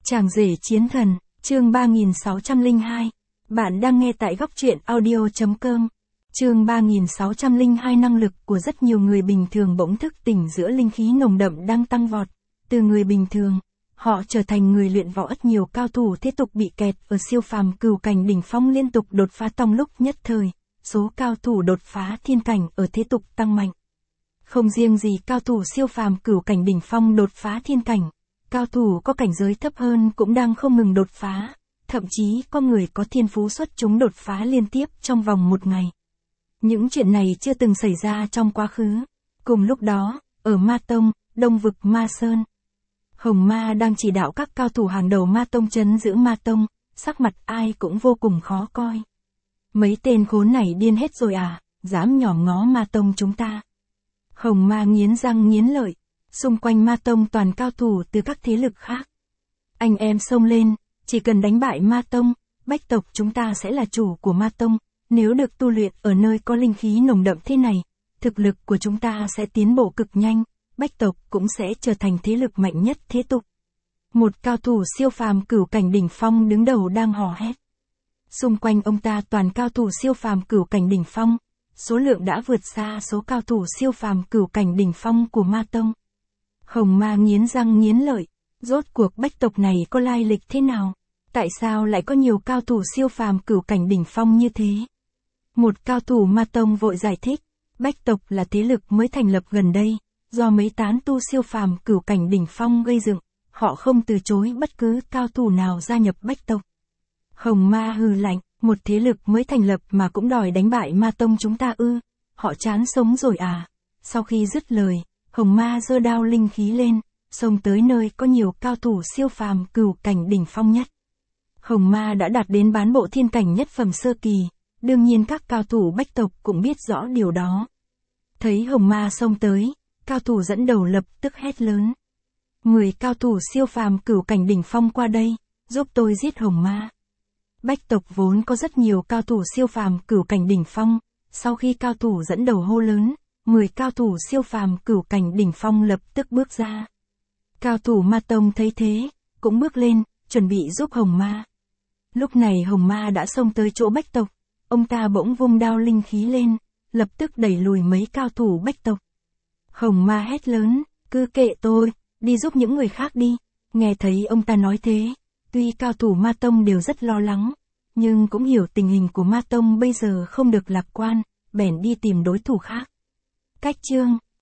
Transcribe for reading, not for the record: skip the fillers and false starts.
Chàng rể chiến thần, chương 3602. Bạn đang nghe tại góc truyện audio.com. Chương 3602. Năng lực của rất nhiều người bình thường bỗng thức tỉnh giữa linh khí nồng đậm đang tăng vọt. Từ người bình thường, họ trở thành người luyện võ. Nhiều cao thủ thế tục bị kẹt ở siêu phàm cửu cảnh đỉnh phong liên tục đột phá trong lúc nhất thời. Số cao thủ đột phá thiên cảnh ở thế tục tăng mạnh. Không riêng gì cao thủ siêu phàm cửu cảnh đỉnh phong đột phá thiên cảnh, cao thủ có cảnh giới thấp hơn cũng đang không ngừng đột phá, thậm chí có người có thiên phú xuất chúng đột phá liên tiếp trong vòng một ngày. Những chuyện này chưa từng xảy ra trong quá khứ. Cùng lúc đó, ở Ma Tông, Đông vực Ma Sơn, Hồng Ma đang chỉ đạo các cao thủ hàng đầu Ma Tông trấn giữ Ma Tông, sắc mặt ai cũng vô cùng khó coi. Mấy tên khốn này điên hết rồi à, dám nhòm ngó Ma Tông chúng ta. Hồng Ma nghiến răng nghiến lợi, xung quanh Ma Tông toàn cao thủ từ các thế lực khác. Anh em xông lên, chỉ cần đánh bại Ma Tông, bách tộc chúng ta sẽ là chủ của Ma Tông. Nếu được tu luyện ở nơi có linh khí nồng đậm thế này, thực lực của chúng ta sẽ tiến bộ cực nhanh, bách tộc cũng sẽ trở thành thế lực mạnh nhất thế tục. Một cao thủ siêu phàm cửu cảnh đỉnh phong đứng đầu đang hò hét. Xung quanh ông ta toàn cao thủ siêu phàm cửu cảnh đỉnh phong, số lượng đã vượt xa số cao thủ siêu phàm cửu cảnh đỉnh phong của Ma Tông. Hồng Ma nghiến răng nghiến lợi, rốt cuộc bách tộc này có lai lịch thế nào? Tại sao lại có nhiều cao thủ siêu phàm cửu cảnh đỉnh phong như thế? Một cao thủ Ma Tông vội giải thích, bách tộc là thế lực mới thành lập gần đây, do mấy tán tu siêu phàm cửu cảnh đỉnh phong gây dựng, họ không từ chối bất cứ cao thủ nào gia nhập bách tộc. Hồng Ma hừ lạnh, một thế lực mới thành lập mà cũng đòi đánh bại Ma Tông chúng ta ư? Họ chán sống rồi à? Sau khi dứt lời, Hồng Ma giơ đao linh khí lên, xông tới nơi có nhiều cao thủ siêu phàm cửu cảnh đỉnh phong nhất. Hồng Ma đã đạt đến bán bộ thiên cảnh nhất phẩm sơ kỳ, đương nhiên các cao thủ bách tộc cũng biết rõ điều đó. Thấy Hồng Ma xông tới, cao thủ dẫn đầu lập tức hét lớn. 10 cao thủ siêu phàm cửu cảnh đỉnh phong qua đây, giúp tôi giết Hồng Ma. Bách tộc vốn có rất nhiều cao thủ siêu phàm cửu cảnh đỉnh phong, sau khi cao thủ dẫn đầu hô lớn, 10 cao thủ siêu phàm cửu cảnh đỉnh phong lập tức bước ra. Cao thủ Ma Tông thấy thế, cũng bước lên, chuẩn bị giúp Hồng Ma. Lúc này Hồng Ma đã xông tới chỗ bách tộc, ông ta bỗng vung đao linh khí lên, lập tức đẩy lùi mấy cao thủ bách tộc. Hồng Ma hét lớn, cứ kệ tôi, đi giúp những người khác đi. Nghe thấy ông ta nói thế, tuy cao thủ Ma Tông đều rất lo lắng, nhưng cũng hiểu tình hình của Ma Tông bây giờ không được lạc quan, bèn đi tìm đối thủ khác. Cách chương